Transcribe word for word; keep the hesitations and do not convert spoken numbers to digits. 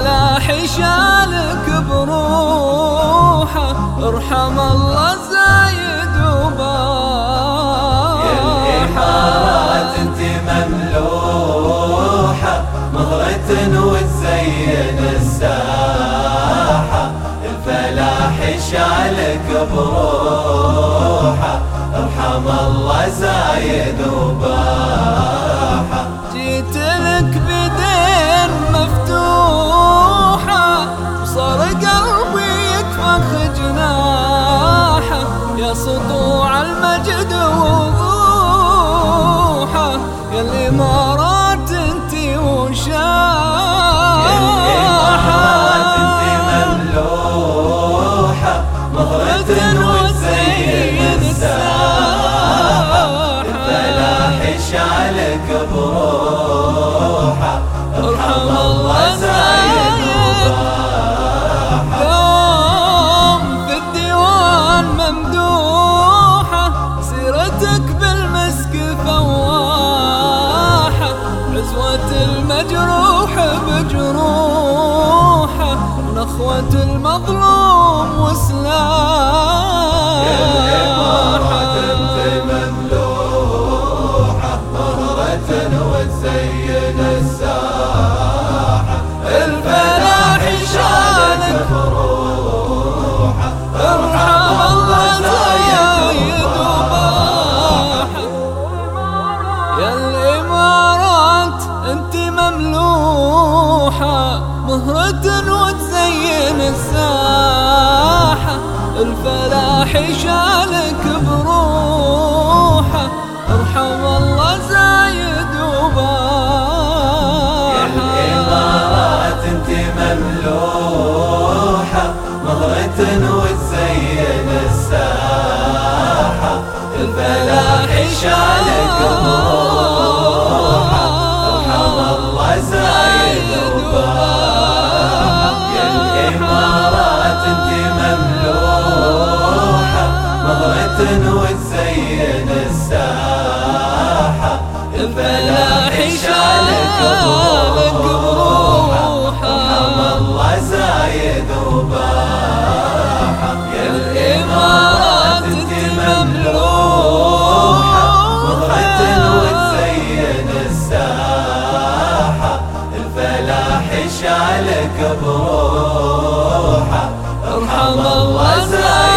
الفلاح شالك بروحه، ارحم الله زايد وباحه. يا الإمارات انت مملوحة، مهرة وتزين الساحة. الفلاح شالك بروحه، ارحم الله زايد وباحه. جيت لك بدين مفتوحة، وصار قلبي يكفخ جناحه. يا سطوع المجد وضوحه، يا الإمارات انتي وشاحة. يا الإمارات انتي مملوحة، مهرة وتزين الساحة. الفلاح شالك بروحه، ارحم الله زايد وباحه. يوم في الديوان ممدوحة، سيرتك بالمسك فواحة. عزوة المجروح بجروحه، ونخوة المظلوم وسلاحه. يا الإمارات انت مملوحة، مهرة وتزين الساحة. الفلاح شالك بروحه، ارحم الله زايد وباحه. يا الإمارات انت مملوحة، مهرة وتزين الساحة. الفلاح شالك بروحه، ارحم الله زايد وباحه. يا الإمارات انت مملوحة، مهرة وتزين الساحة. الفلاح شالك بروحه، ارحم الله زايد وباحه. يا الإمارات انت مملوحة، مهرة وتزين الساحة. الفلاح شالك بروحه، ارحم الله زايد وباحه. يا الإمارات انت مملوحة، مهرة وتزين الساحة. الفلاح شالك بروحه، ارحم الله زايد